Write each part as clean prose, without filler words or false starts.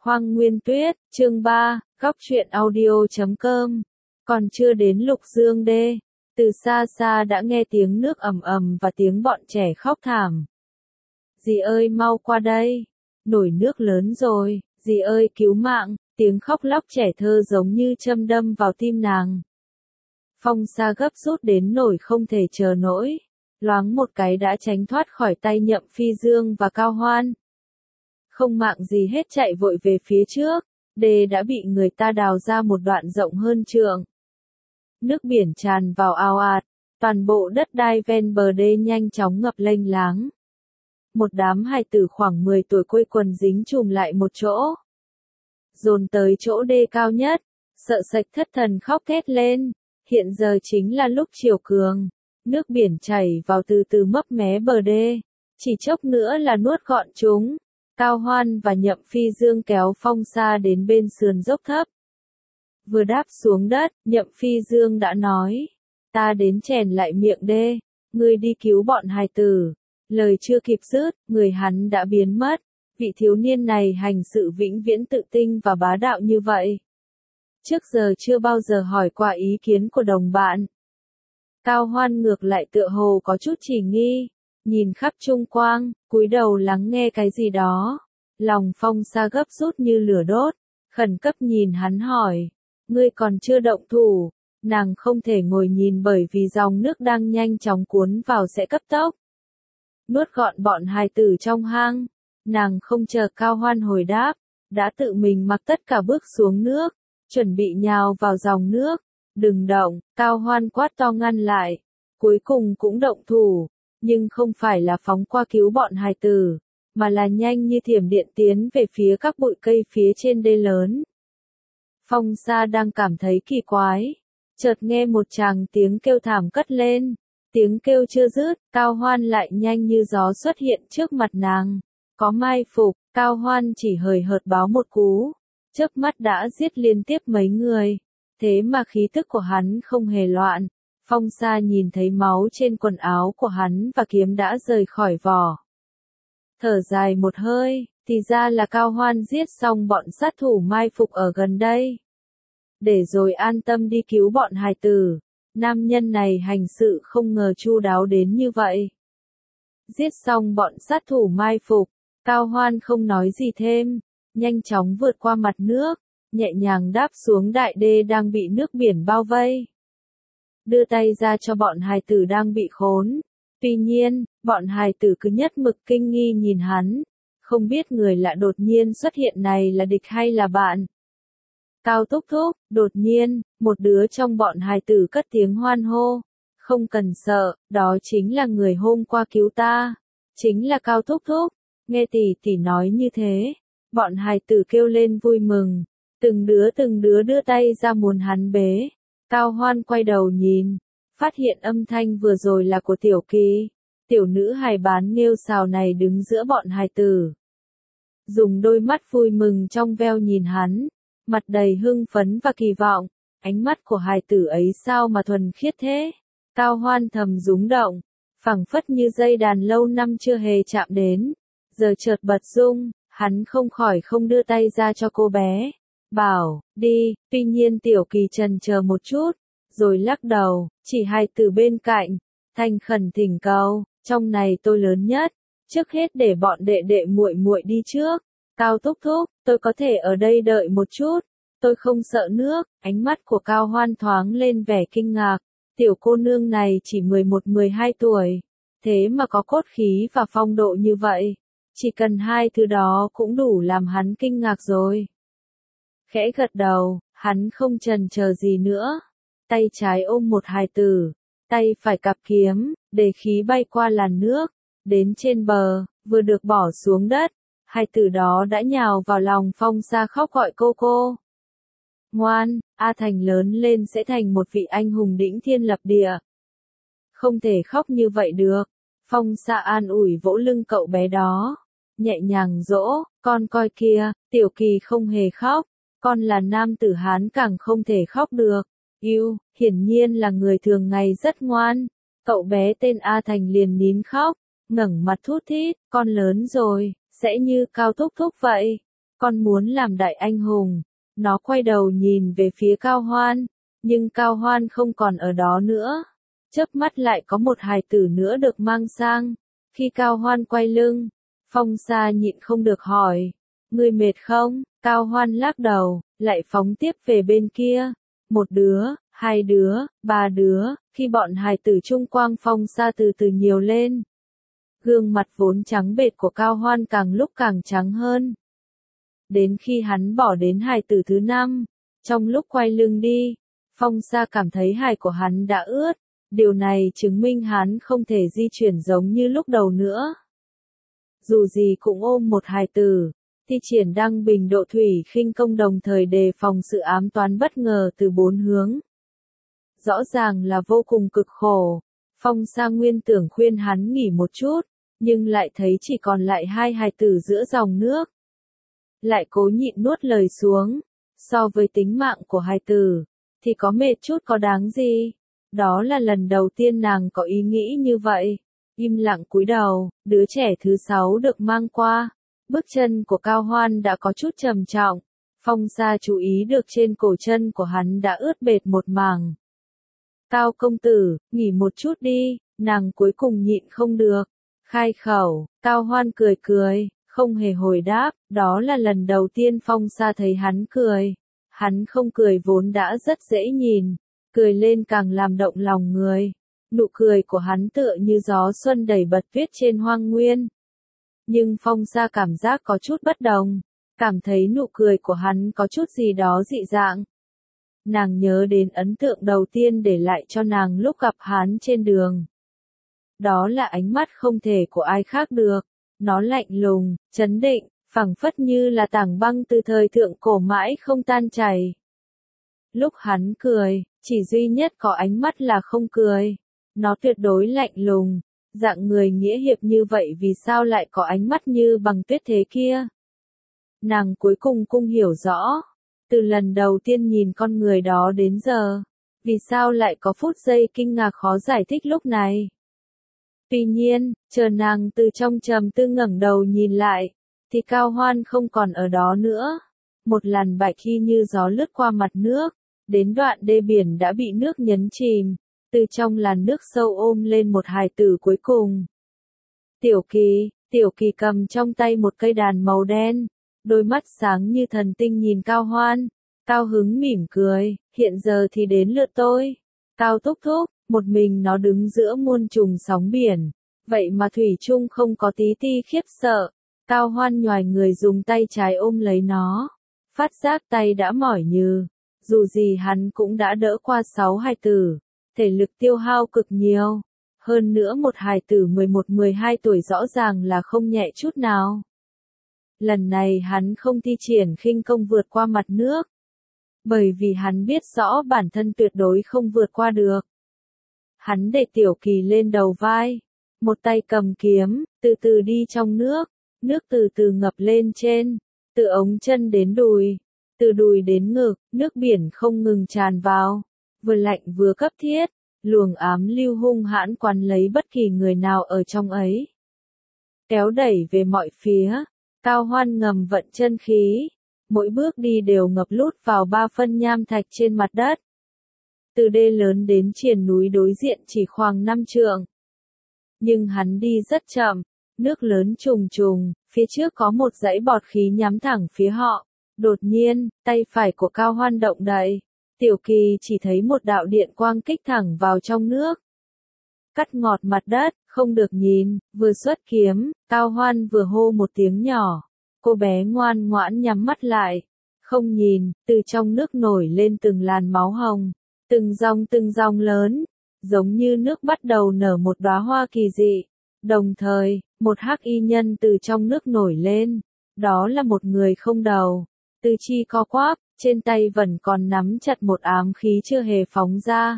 Hoang Nguyên Tuyết, chương 3, góc truyện audio.com. Còn chưa đến Lục Dương Đê, từ xa xa đã nghe tiếng nước ầm ầm và tiếng bọn trẻ khóc thảm. Dì ơi mau qua đây, nổi nước lớn rồi, dì ơi cứu mạng, tiếng khóc lóc trẻ thơ giống như châm đâm vào tim nàng. Phong Sa gấp rút đến nỗi không thể chờ nổi, loáng một cái đã tránh thoát khỏi tay Nhậm Phi Dương và Cao Hoan. Không mạng gì hết chạy vội về phía trước, đê đã bị người ta đào ra một đoạn rộng hơn trượng. Nước biển tràn vào ào ạt, toàn bộ đất đai ven bờ đê nhanh chóng ngập lênh láng. Một đám hài tử khoảng 10 tuổi quây quần dính chùm lại một chỗ, dồn tới chỗ đê cao nhất, sợ sệt thất thần khóc thét lên. Hiện giờ chính là lúc chiều cường, nước biển chảy vào từ từ mấp mé bờ đê, chỉ chốc nữa là nuốt gọn chúng. Cao Hoan và Nhậm Phi Dương kéo Phong Sa đến bên sườn dốc thấp. Vừa đáp xuống đất, Nhậm Phi Dương đã nói, ta đến chèn lại miệng đê, ngươi đi cứu bọn hài tử. Lời chưa kịp dứt, người hắn đã biến mất. Vị thiếu niên này hành sự vĩnh viễn tự tin và bá đạo như vậy. Trước giờ chưa bao giờ hỏi qua ý kiến của đồng bạn. Cao Hoan ngược lại tựa hồ có chút chỉ nghi, nhìn khắp chung quanh, cúi đầu lắng nghe cái gì đó. Lòng Phong Sa gấp rút như lửa đốt, khẩn cấp nhìn hắn hỏi, ngươi còn chưa động thủ. Nàng không thể ngồi nhìn bởi vì dòng nước đang nhanh chóng cuốn vào sẽ cấp tốc nuốt gọn bọn hài tử trong hang. Nàng không chờ Cao Hoan hồi đáp, đã tự mình mặc tất cả bước xuống nước, chuẩn bị nhào vào dòng nước. Đừng động, Cao Hoan quát to ngăn lại. Cuối cùng cũng động thủ, nhưng không phải là phóng qua cứu bọn hài tử, mà là nhanh như thiểm điện tiến về phía các bụi cây phía trên đê lớn. Phong Sa đang cảm thấy kỳ quái, chợt nghe một tràng tiếng kêu thảm cất lên. Tiếng kêu chưa dứt, Cao Hoan lại nhanh như gió xuất hiện trước mặt nàng. Có mai phục, Cao Hoan chỉ hời hợt báo một cú, chớp mắt đã giết liên tiếp mấy người. Thế mà khí tức của hắn không hề loạn. Phong Sa nhìn thấy máu trên quần áo của hắn và kiếm đã rời khỏi vỏ. Thở dài một hơi, thì ra là Cao Hoan giết xong bọn sát thủ mai phục ở gần đây. Để rồi an tâm đi cứu bọn hài tử. Nam nhân này hành sự không ngờ chu đáo đến như vậy. Giết xong bọn sát thủ mai phục, Cao Hoan không nói gì thêm, nhanh chóng vượt qua mặt nước, nhẹ nhàng đáp xuống đại đê đang bị nước biển bao vây. Đưa tay ra cho bọn hài tử đang bị khốn. Tuy nhiên, bọn hài tử cứ nhất mực kinh nghi nhìn hắn, không biết người lạ đột nhiên xuất hiện này là địch hay là bạn. Cao thúc thúc, đột nhiên, một đứa trong bọn hài tử cất tiếng hoan hô. Không cần sợ, đó chính là người hôm qua cứu ta. Chính là Cao thúc thúc. Nghe tỷ tỷ nói như thế, bọn hài tử kêu lên vui mừng. Từng đứa đưa tay ra muốn hắn bế. Cao Hoan quay đầu nhìn, phát hiện âm thanh vừa rồi là của Tiểu Kỳ. Tiểu nữ hài bán nghêu xào này đứng giữa bọn hài tử, dùng đôi mắt vui mừng trong veo nhìn hắn, mặt đầy hưng phấn và kỳ vọng. Ánh mắt của hài tử ấy sao mà thuần khiết thế. Cao Hoan thầm rúng động, phảng phất như dây đàn lâu năm chưa hề chạm đến, giờ chợt bật rung. Hắn không khỏi không đưa tay ra cho cô bé, bảo, đi. Tuy nhiên Tiểu Kỳ chần chờ một chút, rồi lắc đầu, chỉ hài tử bên cạnh, thành khẩn thỉnh cầu, trong này tôi lớn nhất, trước hết để bọn đệ đệ muội muội đi trước. Cao thúc thúc, tôi có thể ở đây đợi một chút, tôi không sợ nước. Ánh mắt của Cao Hoan thoáng lên vẻ kinh ngạc, tiểu cô nương này chỉ 11-12 tuổi, thế mà có cốt khí và phong độ như vậy. Chỉ cần hai thứ đó cũng đủ làm hắn kinh ngạc rồi. Khẽ gật đầu, hắn không chần chờ gì nữa. Tay trái ôm một hài tử, tay phải cặp kiếm, để khí bay qua làn nước. Đến trên bờ, vừa được bỏ xuống đất, hài tử đó đã nhào vào lòng Phong Sa khóc gọi cô. Ngoan, A Thành lớn lên sẽ thành một vị anh hùng đỉnh thiên lập địa. Không thể khóc như vậy được. Phong Sa an ủi vỗ lưng cậu bé đó, nhẹ nhàng dỗ, con coi kìa, Tiểu Kỳ không hề khóc, con là nam tử Hán càng không thể khóc được. Hiển nhiên là người thường ngày rất ngoan. Cậu bé tên A Thành liền nín khóc, ngẩng mặt thút thít, con lớn rồi, sẽ như Cao thúc thúc vậy. con muốn làm đại anh hùng. Nó quay đầu nhìn về phía Cao Hoan, nhưng Cao Hoan không còn ở đó nữa. Chớp mắt lại có một hài tử nữa được mang sang. Khi Cao Hoan quay lưng, Phong Sa nhịn không được hỏi, ngươi mệt không? Cao Hoan lắc đầu, lại phóng tiếp về bên kia. Một đứa, hai đứa, ba đứa, khi bọn hài tử chung quanh Phong Sa từ từ nhiều lên. Gương mặt vốn trắng bệch của Cao Hoan càng lúc càng trắng hơn. Đến khi hắn bỏ đến hài tử thứ 5, trong lúc quay lưng đi, Phong Sa cảm thấy hài của hắn đã ướt. Điều này chứng minh hắn không thể di chuyển giống như lúc đầu nữa. Dù gì cũng ôm một hài tử, thi triển đăng bình độ thủy khinh công đồng thời đề phòng sự ám toán bất ngờ từ 4 hướng. Rõ ràng là vô cùng cực khổ. Phong Sa nguyên tưởng khuyên hắn nghỉ một chút, nhưng lại thấy chỉ còn lại 2 hài tử giữa dòng nước. Lại cố nhịn nuốt lời xuống, so với tính mạng của hài tử, thì có mệt chút có đáng gì. Đó là lần đầu tiên nàng có ý nghĩ như vậy. Im lặng cúi đầu, đứa trẻ thứ 6 được mang qua. Bước chân của Cao Hoan đã có chút trầm trọng. Phong Sa chú ý được trên cổ chân của hắn đã ướt bệt một mảng. Cao công tử, nghỉ một chút đi, nàng cuối cùng nhịn không được. Khai khẩu, Cao Hoan cười cười, không hề hồi đáp, đó là lần đầu tiên Phong Sa thấy hắn cười. Hắn không cười vốn đã rất dễ nhìn, cười lên càng làm động lòng người. Nụ cười của hắn tựa như gió xuân đầy bật tuyết trên hoang nguyên. Nhưng Phong Sa cảm giác có chút bất đồng, cảm thấy nụ cười của hắn có chút gì đó dị dạng. Nàng nhớ đến ấn tượng đầu tiên để lại cho nàng lúc gặp hắn trên đường. Đó là ánh mắt không thể của ai khác được, nó lạnh lùng, trấn định, phảng phất như là tảng băng từ thời thượng cổ mãi không tan chảy. Lúc hắn cười, chỉ duy nhất có ánh mắt là không cười. Nó tuyệt đối lạnh lùng, dạng người nghĩa hiệp như vậy vì sao lại có ánh mắt như bằng tuyết thế kia. Nàng cuối cùng cũng hiểu rõ, từ lần đầu tiên nhìn con người đó đến giờ, vì sao lại có phút giây kinh ngạc khó giải thích lúc này. Tuy nhiên, chờ nàng từ trong trầm tư ngẩng đầu nhìn lại, thì Cao Hoan không còn ở đó nữa. Một làn bạch khi như gió lướt qua mặt nước, đến đoạn đê biển đã bị nước nhấn chìm. Từ trong làn nước sâu ôm lên một hài tử cuối cùng. Tiểu Kỳ cầm trong tay một cây đàn màu đen, đôi mắt sáng như thần tinh nhìn Cao Hoan, cao hứng mỉm cười, hiện giờ thì đến lượt tôi. Cao thúc thúc, một mình nó đứng giữa muôn trùng sóng biển, vậy mà thủy chung không có tí ti khiếp sợ. Cao Hoan nhoài người dùng tay trái ôm lấy nó, phát giác tay đã mỏi nhừ, dù gì hắn cũng đã đỡ qua 6 hài tử. Thể lực tiêu hao cực nhiều. Hơn nữa một hài tử 11-12 tuổi rõ ràng là không nhẹ chút nào. Lần này hắn không thi triển khinh công vượt qua mặt nước. Bởi vì hắn biết rõ bản thân tuyệt đối không vượt qua được. Hắn để Tiểu Kỳ lên đầu vai. Một tay cầm kiếm, từ từ đi trong nước. Nước từ từ ngập lên trên. Từ ống chân đến đùi. Từ đùi đến ngực, nước biển không ngừng tràn vào. Vừa lạnh vừa cấp thiết, luồng ám lưu hung hãn quấn lấy bất kỳ người nào ở trong ấy. Kéo đẩy về mọi phía, Cao Hoan ngầm vận chân khí, mỗi bước đi đều ngập lút vào 3 phân nham thạch trên mặt đất. Từ đê lớn đến triền núi đối diện chỉ khoảng 5 trượng. Nhưng hắn đi rất chậm, nước lớn trùng trùng, phía trước có một dãy bọt khí nhắm thẳng phía họ. Đột nhiên, tay phải của Cao Hoan động đậy. Tiểu Kỳ chỉ thấy một đạo điện quang kích thẳng vào trong nước. Cắt ngọt mặt đất, không được nhìn, vừa xuất kiếm, Cao Hoan vừa hô một tiếng nhỏ. Cô bé ngoan ngoãn nhắm mắt lại. Không nhìn, từ trong nước nổi lên từng làn máu hồng. Từng dòng lớn, giống như nước bắt đầu nở một đóa hoa kỳ dị. Đồng thời, một hắc y nhân từ trong nước nổi lên. Đó là một người không đầu. Tư chi co quắp, trên tay vẫn còn nắm chặt một ám khí chưa hề phóng ra.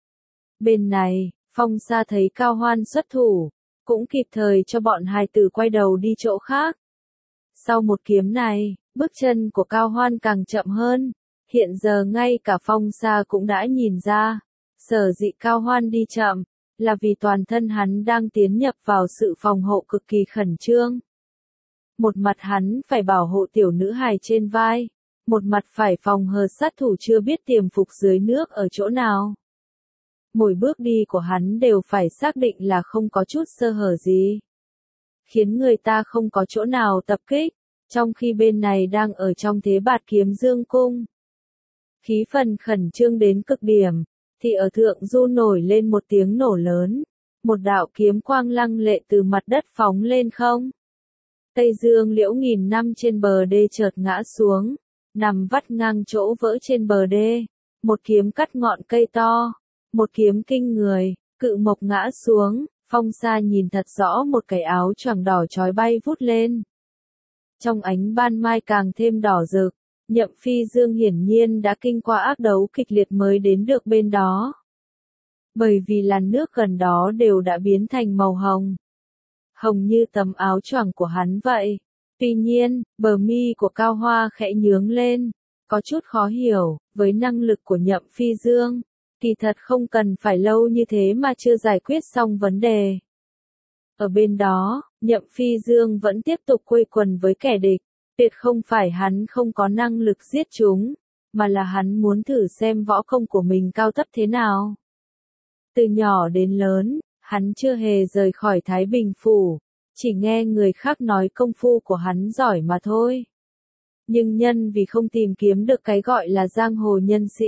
Bên này, Phong Sa thấy Cao Hoan xuất thủ, cũng kịp thời cho bọn hài tử quay đầu đi chỗ khác. Sau một kiếm này, bước chân của Cao Hoan càng chậm hơn. Hiện giờ ngay cả Phong Sa cũng đã nhìn ra, sở dĩ Cao Hoan đi chậm, là vì toàn thân hắn đang tiến nhập vào sự phòng hộ cực kỳ khẩn trương. Một mặt hắn phải bảo hộ tiểu nữ hài trên vai, một mặt phải phòng hờ sát thủ chưa biết tiềm phục dưới nước ở chỗ nào. Mỗi bước đi của hắn đều phải xác định là không có chút sơ hở gì, khiến người ta không có chỗ nào tập kích, trong khi bên này đang ở trong thế bạt kiếm dương cung. Khí phần khẩn trương đến cực điểm, thì ở thượng du nổi lên một tiếng nổ lớn, một đạo kiếm quang lăng lệ từ mặt đất phóng lên không. Tây Dương Liễu nghìn năm trên bờ đê chợt ngã xuống, nằm vắt ngang chỗ vỡ trên bờ đê, một kiếm cắt ngọn cây to, một kiếm kinh người, cự mộc ngã xuống, Phong Sa nhìn thật rõ một cái áo choàng đỏ chói bay vút lên. Trong ánh ban mai càng thêm đỏ rực, Nhậm Phi Dương hiển nhiên đã kinh qua ác đấu kịch liệt mới đến được bên đó. Bởi vì làn nước gần đó đều đã biến thành màu hồng. Hồng như tấm áo choàng của hắn vậy. Tuy nhiên, bờ mi của Cao Hoa khẽ nhướng lên, có chút khó hiểu, với năng lực của Nhậm Phi Dương, kỳ thật không cần phải lâu như thế mà chưa giải quyết xong vấn đề. Ở bên đó, Nhậm Phi Dương vẫn tiếp tục quây quần với kẻ địch, tuyệt không phải hắn không có năng lực giết chúng, mà là hắn muốn thử xem võ công của mình cao thấp thế nào. Từ nhỏ đến lớn, hắn chưa hề rời khỏi Thái Bình Phủ, chỉ nghe người khác nói công phu của hắn giỏi mà thôi. Nhưng nhân vì không tìm kiếm được cái gọi là giang hồ nhân sĩ,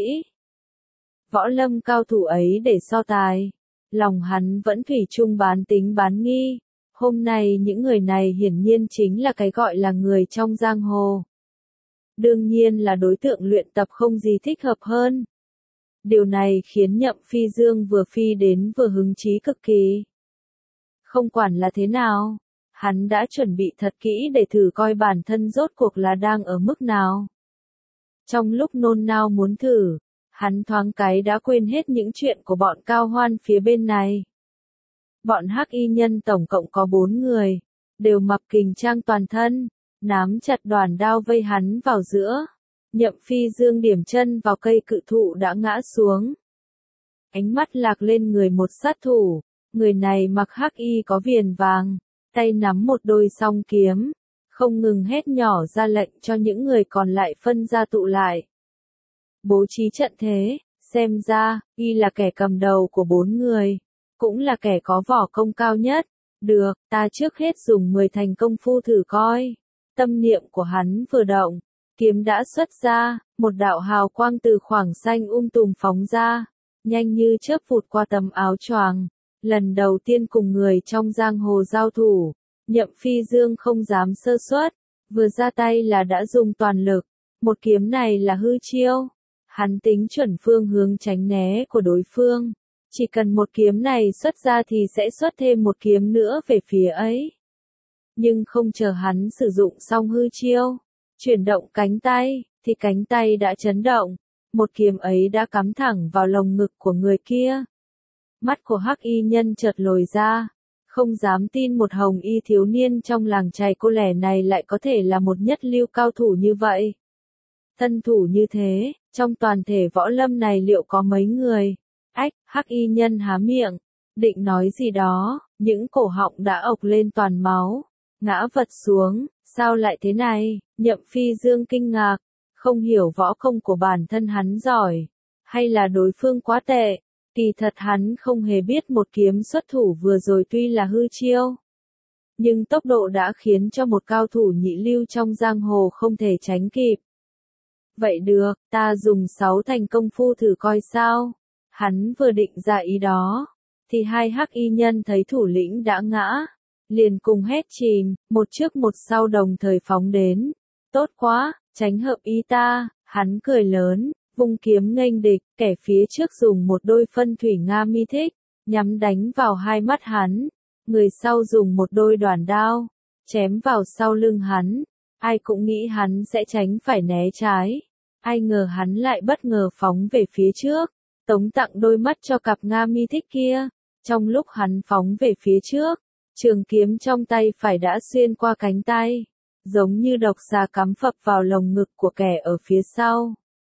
võ lâm cao thủ ấy để so tài, lòng hắn vẫn thủy chung bán tính bán nghi. Hôm nay những người này hiển nhiên chính là cái gọi là người trong giang hồ. Đương nhiên là đối tượng luyện tập không gì thích hợp hơn. Điều này khiến Nhậm Phi Dương vừa phi đến vừa hứng chí cực kỳ. Không quản là thế nào, hắn đã chuẩn bị thật kỹ để thử coi bản thân rốt cuộc là đang ở mức nào. Trong lúc nôn nao muốn thử, hắn thoáng cái đã quên hết những chuyện của bọn Cao Hoan phía bên này. Bọn Hắc Y Nhân tổng cộng có 4 người, đều mặc kình trang toàn thân, nắm chặt đoàn đao vây hắn vào giữa. Nhậm Phi Dương điểm chân vào cây cự thụ đã ngã xuống. Ánh mắt lạc lên người một sát thủ, người này mặc hắc y có viền vàng, tay nắm một đôi song kiếm, không ngừng hét nhỏ ra lệnh cho những người còn lại phân ra tụ lại. Bố trí trận thế, xem ra, y là kẻ cầm đầu của 4 người, cũng là kẻ có võ công cao nhất. Được, ta trước hết dùng 10 thành công phu thử coi. Tâm niệm của hắn vừa động, kiếm đã xuất ra, một đạo hào quang từ khoảng xanh tùm phóng ra, nhanh như chớp vụt qua tấm áo choàng. Lần đầu tiên cùng người trong giang hồ giao thủ, Nhậm Phi Dương không dám sơ suất, vừa ra tay là đã dùng toàn lực. Một kiếm này là hư chiêu, hắn tính chuẩn phương hướng tránh né của đối phương, chỉ cần một kiếm này xuất ra thì sẽ xuất thêm một kiếm nữa về phía ấy. Nhưng không chờ hắn sử dụng xong hư chiêu, chuyển động cánh tay, thì cánh tay đã chấn động, một kiếm ấy đã cắm thẳng vào lồng ngực của người kia. Mắt của Hắc Y Nhân chợt lồi ra, không dám tin một hồng y thiếu niên trong làng chài cô lẻ này lại có thể là một nhất lưu cao thủ như vậy. Thân thủ như thế, trong toàn thể võ lâm này liệu có mấy người? Ách, Hắc Y Nhân há miệng, định nói gì đó, những cổ họng đã ộc lên toàn máu, ngã vật xuống. Sao lại thế này? Nhậm Phi Dương kinh ngạc, không hiểu võ công của bản thân hắn giỏi, hay là đối phương quá tệ. Kỳ thật hắn không hề biết một kiếm xuất thủ vừa rồi tuy là hư chiêu, nhưng tốc độ đã khiến cho một cao thủ nhị lưu trong giang hồ không thể tránh kịp. Vậy được, ta dùng 6 thành công phu thử coi sao. Hắn vừa định ra ý đó, thì hai Hắc Y Nhân thấy thủ lĩnh đã ngã, liền cùng hét chìm, một trước một sau đồng thời phóng đến. Tốt quá, tránh hợp ý ta. Hắn cười lớn, vung kiếm nghênh địch, kẻ phía trước dùng một đôi phân thủy nga mi thích, nhắm đánh vào hai mắt hắn. Người sau dùng một đôi đoản đao, chém vào sau lưng hắn. Ai cũng nghĩ hắn sẽ tránh phải né trái. Ai ngờ hắn lại bất ngờ phóng về phía trước, tống tặng đôi mắt cho cặp nga mi thích kia. Trong lúc hắn phóng về phía trước, trường kiếm trong tay phải đã xuyên qua cánh tay, giống như độc xà cắm phập vào lồng ngực của kẻ ở phía sau.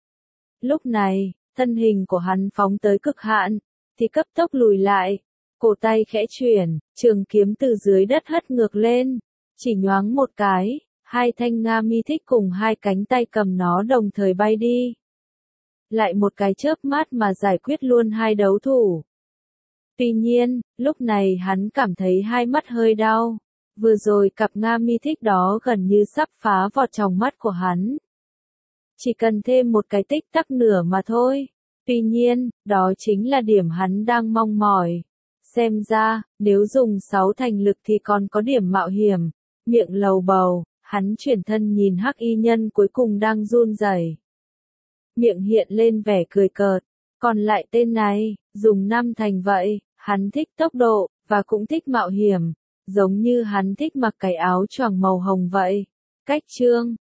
Lúc này, thân hình của hắn phóng tới cực hạn, thì cấp tốc lùi lại, cổ tay khẽ chuyển, trường kiếm từ dưới đất hất ngược lên, Chỉ nhoáng một cái, hai thanh Nga mi thích cùng hai cánh tay cầm nó đồng thời bay đi. Lại một cái chớp mắt mà giải quyết luôn hai đấu thủ. Tuy nhiên, lúc này hắn cảm thấy hai mắt hơi đau. Vừa rồi cặp Nga mi thích đó gần như sắp phá vọt tròng mắt của hắn. Chỉ cần thêm một cái tích tắc nửa mà thôi. Tuy nhiên, đó chính là điểm hắn đang mong mỏi. Xem ra, nếu dùng 6 thành lực thì còn có điểm mạo hiểm. Miệng lầu bầu, hắn chuyển thân nhìn hắc y nhân cuối cùng đang run rẩy. Miệng hiện lên vẻ cười cợt. Còn lại tên này, dùng 5 thành vậy, hắn thích tốc độ, và cũng thích mạo hiểm. Giống như hắn thích mặc cái áo choàng màu hồng vậy. Cách chương